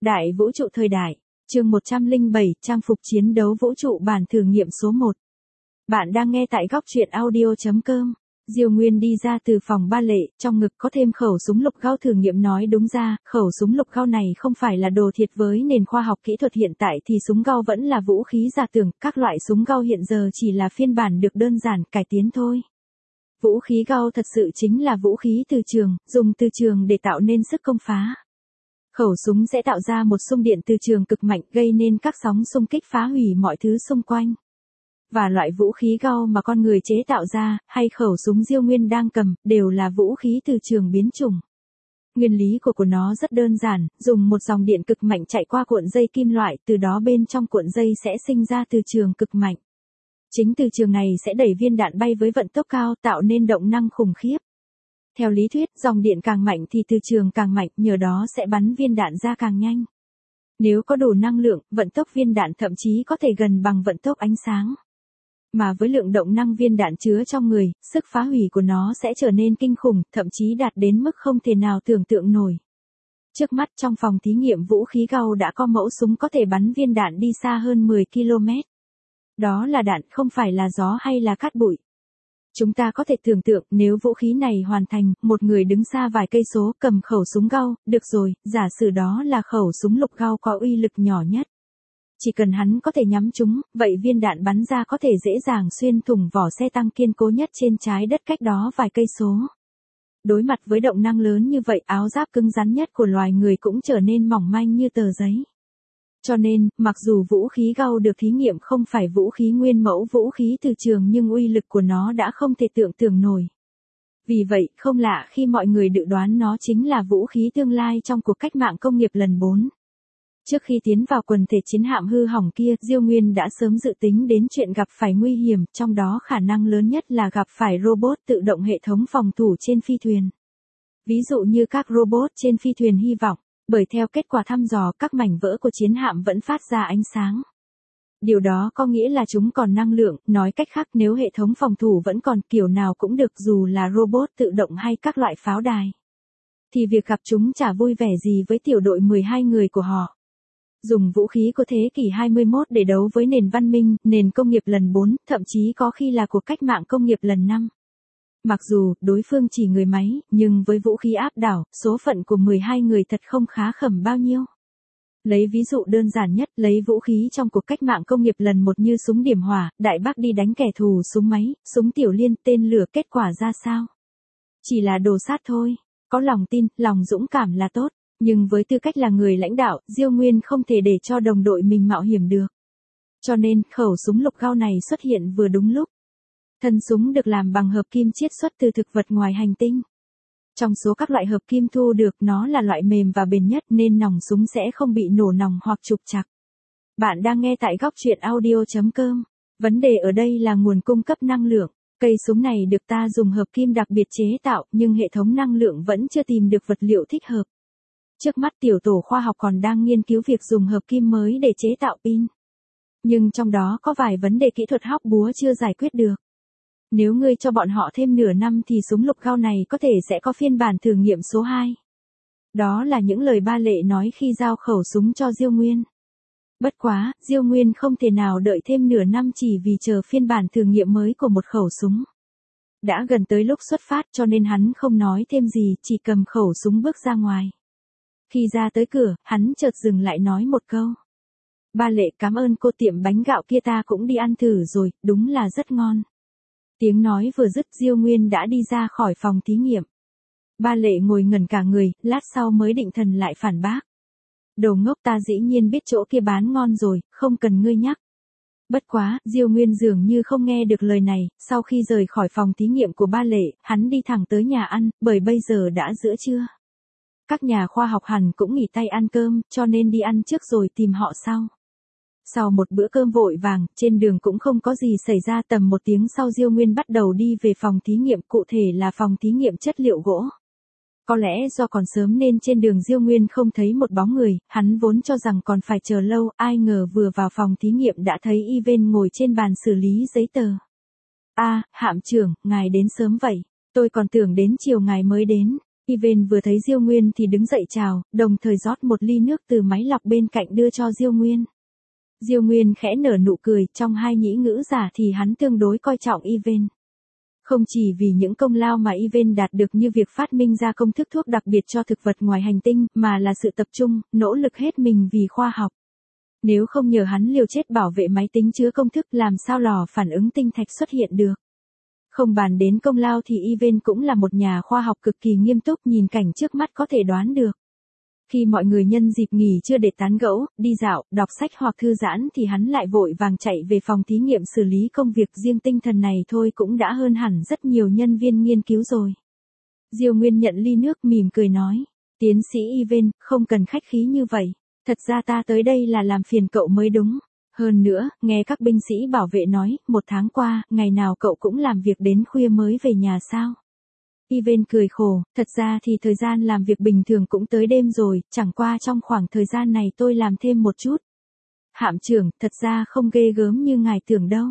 Đại vũ trụ thời đại, chương 107, trang phục chiến đấu vũ trụ bản thử nghiệm số 1. Bạn đang nghe tại góc truyện audio.com. Diêu Nguyên đi ra từ phòng ba lệ, trong ngực có thêm khẩu súng lục gao thử nghiệm. Nói đúng ra, khẩu súng lục gao này không phải là đồ thiệt với nền khoa học kỹ thuật hiện tại thì súng gao vẫn là vũ khí giả tưởng, các loại súng gao hiện giờ chỉ là phiên bản được đơn giản cải tiến thôi. Vũ khí gao thật sự chính là vũ khí từ trường, dùng từ trường để tạo nên sức công phá. Khẩu súng sẽ tạo ra một xung điện từ trường cực mạnh gây nên các sóng xung kích phá hủy mọi thứ xung quanh. Và loại vũ khí gao mà con người chế tạo ra, hay khẩu súng Diêu Nguyên đang cầm, đều là vũ khí từ trường biến chủng. Nguyên lý của nó rất đơn giản, dùng một dòng điện cực mạnh chạy qua cuộn dây kim loại, từ đó bên trong cuộn dây sẽ sinh ra từ trường cực mạnh. Chính từ trường này sẽ đẩy viên đạn bay với vận tốc cao, tạo nên động năng khủng khiếp. Theo lý thuyết, dòng điện càng mạnh thì từ trường càng mạnh, nhờ đó sẽ bắn viên đạn ra càng nhanh. Nếu có đủ năng lượng, vận tốc viên đạn thậm chí có thể gần bằng vận tốc ánh sáng. Mà với lượng động năng viên đạn chứa trong người, sức phá hủy của nó sẽ trở nên kinh khủng, thậm chí đạt đến mức không thể nào tưởng tượng nổi. Trước mắt trong phòng thí nghiệm vũ khí gao đã có mẫu súng có thể bắn viên đạn đi xa hơn 10 km. Đó là đạn, không phải là gió hay là cát bụi. Chúng ta có thể tưởng tượng nếu vũ khí này hoàn thành, một người đứng xa vài cây số cầm khẩu súng gao, được rồi, giả sử đó là khẩu súng lục gao có uy lực nhỏ nhất. Chỉ cần hắn có thể nhắm chúng, vậy viên đạn bắn ra có thể dễ dàng xuyên thủng vỏ xe tăng kiên cố nhất trên trái đất cách đó vài cây số. Đối mặt với động năng lớn như vậy, áo giáp cứng rắn nhất của loài người cũng trở nên mỏng manh như tờ giấy. Cho nên, mặc dù vũ khí gao được thí nghiệm không phải vũ khí nguyên mẫu vũ khí từ trường nhưng uy lực của nó đã không thể tưởng tượng nổi. Vì vậy, không lạ khi mọi người dự đoán nó chính là vũ khí tương lai trong cuộc cách mạng công nghiệp lần 4. Trước khi tiến vào quần thể chiến hạm hư hỏng kia, Diêu Nguyên đã sớm dự tính đến chuyện gặp phải nguy hiểm, trong đó khả năng lớn nhất là gặp phải robot tự động hệ thống phòng thủ trên phi thuyền. Ví dụ như các robot trên phi thuyền hy vọng. Bởi theo kết quả thăm dò, các mảnh vỡ của chiến hạm vẫn phát ra ánh sáng. Điều đó có nghĩa là chúng còn năng lượng, nói cách khác nếu hệ thống phòng thủ vẫn còn kiểu nào cũng được dù là robot tự động hay các loại pháo đài. Thì việc gặp chúng chả vui vẻ gì với tiểu đội 12 người của họ. Dùng vũ khí của thế kỷ 21 để đấu với nền văn minh, nền công nghiệp lần 4, thậm chí có khi là cuộc cách mạng công nghiệp lần 5. Mặc dù đối phương chỉ người máy, nhưng với vũ khí áp đảo, số phận của 12 người thật không khá khẩm bao nhiêu. Lấy ví dụ đơn giản nhất, lấy vũ khí trong cuộc cách mạng công nghiệp lần 1 như súng điểm hỏa, Đại Bác đi đánh kẻ thù súng máy, súng tiểu liên, tên lửa, kết quả ra sao? Chỉ là đồ sát thôi. Có lòng tin, lòng dũng cảm là tốt, nhưng với tư cách là người lãnh đạo, Diêu Nguyên không thể để cho đồng đội mình mạo hiểm được. Cho nên, khẩu súng lục gao này xuất hiện vừa đúng lúc. Thân súng được làm bằng hợp kim chiết xuất từ thực vật ngoài hành tinh. Trong số các loại hợp kim thu được, nó là loại mềm và bền nhất nên nòng súng sẽ không bị nổ nòng hoặc trục trặc. Bạn đang nghe tại góc truyện audio.com. Vấn đề ở đây là nguồn cung cấp năng lượng. Cây súng này được ta dùng hợp kim đặc biệt chế tạo, nhưng hệ thống năng lượng vẫn chưa tìm được vật liệu thích hợp. Trước mắt tiểu tổ khoa học còn đang nghiên cứu việc dùng hợp kim mới để chế tạo pin. Nhưng trong đó có vài vấn đề kỹ thuật hóc búa chưa giải quyết được. Nếu ngươi cho bọn họ thêm nửa năm thì súng lục gao này có thể sẽ có phiên bản thử nghiệm số 2. Đó là những lời Ba Lệ nói khi giao khẩu súng cho Diêu Nguyên. Bất quá, Diêu Nguyên không thể nào đợi thêm nửa năm chỉ vì chờ phiên bản thử nghiệm mới của một khẩu súng. Đã gần tới lúc xuất phát cho nên hắn không nói thêm gì, chỉ cầm khẩu súng bước ra ngoài. Khi ra tới cửa, hắn chợt dừng lại nói một câu. Ba Lệ, cảm ơn cô, tiệm bánh gạo kia ta cũng đi ăn thử rồi, đúng là rất ngon. Tiếng nói vừa dứt, Diêu Nguyên đã đi ra khỏi phòng thí nghiệm. Ba Lệ ngồi ngẩn cả người, lát sau mới định thần lại phản bác. Đồ ngốc, ta dĩ nhiên biết chỗ kia bán ngon rồi, không cần ngươi nhắc. Bất quá, Diêu Nguyên dường như không nghe được lời này, sau khi rời khỏi phòng thí nghiệm của Ba Lệ, hắn đi thẳng tới nhà ăn, bởi bây giờ đã giữa trưa. Các nhà khoa học hẳn cũng nghỉ tay ăn cơm, cho nên đi ăn trước rồi tìm họ sau. Sau một bữa cơm vội vàng, trên đường cũng không có gì xảy ra, tầm 1 tiếng sau Diêu Nguyên bắt đầu đi về phòng thí nghiệm, cụ thể là phòng thí nghiệm chất liệu gỗ. Có lẽ do còn sớm nên trên đường Diêu Nguyên không thấy một bóng người, hắn vốn cho rằng còn phải chờ lâu, ai ngờ vừa vào phòng thí nghiệm đã thấy Ivan ngồi trên bàn xử lý giấy tờ. Hạm trưởng, ngài đến sớm vậy, tôi còn tưởng đến chiều ngài mới đến. Yven vừa thấy Diêu Nguyên thì đứng dậy chào, đồng thời rót một ly nước từ máy lọc bên cạnh đưa cho Diêu Nguyên. Diêu Nguyên khẽ nở nụ cười, trong hai nhĩ ngữ giả thì hắn tương đối coi trọng Yven. Không chỉ vì những công lao mà Yven đạt được như việc phát minh ra công thức thuốc đặc biệt cho thực vật ngoài hành tinh, mà là sự tập trung, nỗ lực hết mình vì khoa học. Nếu không nhờ hắn liều chết bảo vệ máy tính chứa công thức, làm sao lò phản ứng tinh thạch xuất hiện được. Không bàn đến công lao thì Yven cũng là một nhà khoa học cực kỳ nghiêm túc, nhìn cảnh trước mắt có thể đoán được. Khi mọi người nhân dịp nghỉ trưa để tán gẫu, đi dạo, đọc sách hoặc thư giãn thì hắn lại vội vàng chạy về phòng thí nghiệm xử lý công việc, riêng tinh thần này thôi cũng đã hơn hẳn rất nhiều nhân viên nghiên cứu rồi. Diêu Nguyên nhận ly nước mỉm cười nói, tiến sĩ Yven, không cần khách khí như vậy, thật ra ta tới đây là làm phiền cậu mới đúng. Hơn nữa, nghe các binh sĩ bảo vệ nói, 1 tháng qua, ngày nào cậu cũng làm việc đến khuya mới về nhà sao? Yven cười khổ, thật ra thì thời gian làm việc bình thường cũng tới đêm rồi, chẳng qua trong khoảng thời gian này tôi làm thêm một chút. Hạm trưởng, thật ra không ghê gớm như ngài tưởng đâu.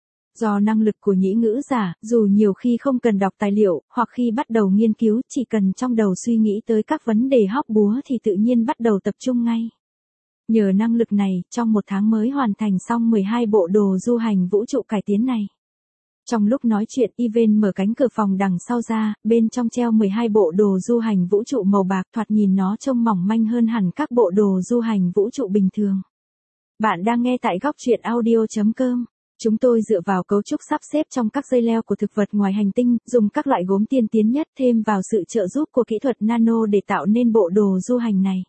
Do năng lực của nhĩ ngữ giả, dù nhiều khi không cần đọc tài liệu, hoặc khi bắt đầu nghiên cứu, chỉ cần trong đầu suy nghĩ tới các vấn đề hóc búa thì tự nhiên bắt đầu tập trung ngay. Nhờ năng lực này, trong 1 tháng mới hoàn thành xong 12 bộ đồ du hành vũ trụ cải tiến này. Trong lúc nói chuyện, Yven mở cánh cửa phòng đằng sau ra, bên trong treo 12 bộ đồ du hành vũ trụ màu bạc, thoạt nhìn nó trông mỏng manh hơn hẳn các bộ đồ du hành vũ trụ bình thường. Bạn đang nghe tại góc truyện audio.com. Chúng tôi dựa vào cấu trúc sắp xếp trong các dây leo của thực vật ngoài hành tinh, dùng các loại gốm tiên tiến nhất thêm vào sự trợ giúp của kỹ thuật nano để tạo nên bộ đồ du hành này.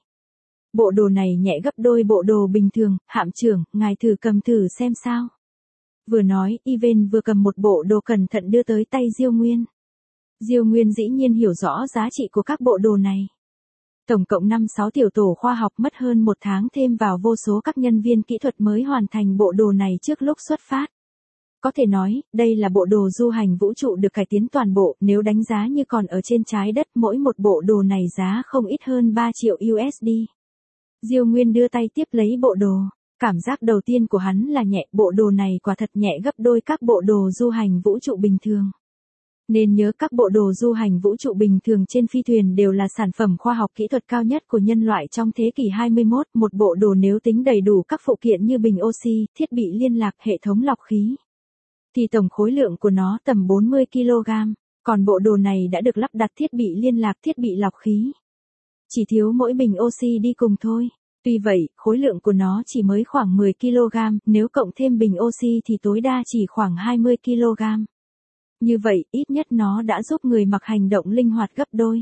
Bộ đồ này nhẹ gấp đôi bộ đồ bình thường, hạm trưởng, ngài thử cầm thử xem sao. Vừa nói, Yven vừa cầm một bộ đồ cẩn thận đưa tới tay Diêu Nguyên. Diêu Nguyên dĩ nhiên hiểu rõ giá trị của các bộ đồ này. Tổng cộng 5-6 tiểu tổ khoa học mất hơn 1 tháng thêm vào vô số các nhân viên kỹ thuật mới hoàn thành bộ đồ này trước lúc xuất phát. Có thể nói, đây là bộ đồ du hành vũ trụ được cải tiến toàn bộ, nếu đánh giá như còn ở trên trái đất, mỗi một bộ đồ này giá không ít hơn 3 triệu USD. Diêu Nguyên đưa tay tiếp lấy bộ đồ. Cảm giác đầu tiên của hắn là nhẹ, bộ đồ này quả thật nhẹ gấp đôi các bộ đồ du hành vũ trụ bình thường. Nên nhớ các bộ đồ du hành vũ trụ bình thường trên phi thuyền đều là sản phẩm khoa học kỹ thuật cao nhất của nhân loại trong thế kỷ 21, một bộ đồ nếu tính đầy đủ các phụ kiện như bình oxy, thiết bị liên lạc, hệ thống lọc khí, thì tổng khối lượng của nó tầm 40 kg, còn bộ đồ này đã được lắp đặt thiết bị liên lạc, thiết bị lọc khí. Chỉ thiếu mỗi bình oxy đi cùng thôi. Tuy vậy, khối lượng của nó chỉ mới khoảng 10 kg, nếu cộng thêm bình oxy thì tối đa chỉ khoảng 20 kg. Như vậy, ít nhất nó đã giúp người mặc hành động linh hoạt gấp đôi.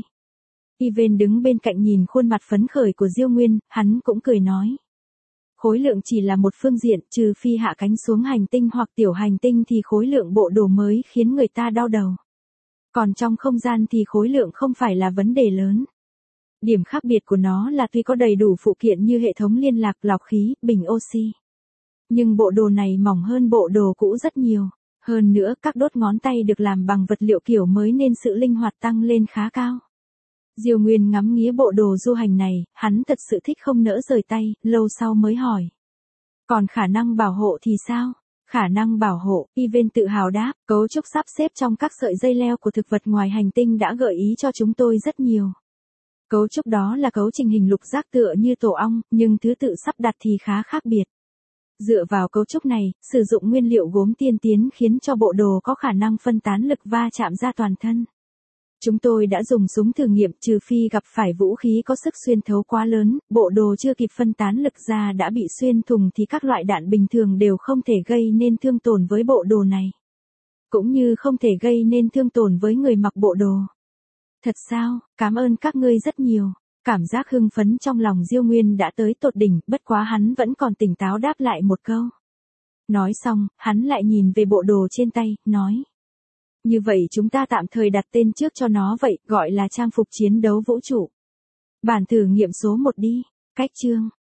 Yven đứng bên cạnh nhìn khuôn mặt phấn khởi của Diêu Nguyên, hắn cũng cười nói. Khối lượng chỉ là một phương diện, trừ phi hạ cánh xuống hành tinh hoặc tiểu hành tinh thì khối lượng bộ đồ mới khiến người ta đau đầu. Còn trong không gian thì khối lượng không phải là vấn đề lớn. Điểm khác biệt của nó là tuy có đầy đủ phụ kiện như hệ thống liên lạc, lọc khí, bình oxy, nhưng bộ đồ này mỏng hơn bộ đồ cũ rất nhiều. Hơn nữa, các đốt ngón tay được làm bằng vật liệu kiểu mới nên sự linh hoạt tăng lên khá cao. Diêu Nguyên ngắm nghía bộ đồ du hành này, hắn thật sự thích không nỡ rời tay, lâu sau mới hỏi. Còn khả năng bảo hộ thì sao? Khả năng bảo hộ, Yven tự hào đáp, cấu trúc sắp xếp trong các sợi dây leo của thực vật ngoài hành tinh đã gợi ý cho chúng tôi rất nhiều. Cấu trúc đó là cấu trình hình lục giác tựa như tổ ong, nhưng thứ tự sắp đặt thì khá khác biệt. Dựa vào cấu trúc này, sử dụng nguyên liệu gốm tiên tiến khiến cho bộ đồ có khả năng phân tán lực va chạm ra toàn thân. Chúng tôi đã dùng súng thử nghiệm, trừ phi gặp phải vũ khí có sức xuyên thấu quá lớn, bộ đồ chưa kịp phân tán lực ra đã bị xuyên thủng thì các loại đạn bình thường đều không thể gây nên thương tổn với bộ đồ này. Cũng như không thể gây nên thương tổn với người mặc bộ đồ. Thật sao, cảm ơn các ngươi rất nhiều. Cảm giác hưng phấn trong lòng Diêu Nguyên đã tới tột đỉnh, bất quá hắn vẫn còn tỉnh táo đáp lại một câu. Nói xong, hắn lại nhìn về bộ đồ trên tay, nói. Như vậy chúng ta tạm thời đặt tên trước cho nó vậy, gọi là trang phục chiến đấu vũ trụ. Bản thử nghiệm số 1 đi. Cách chương.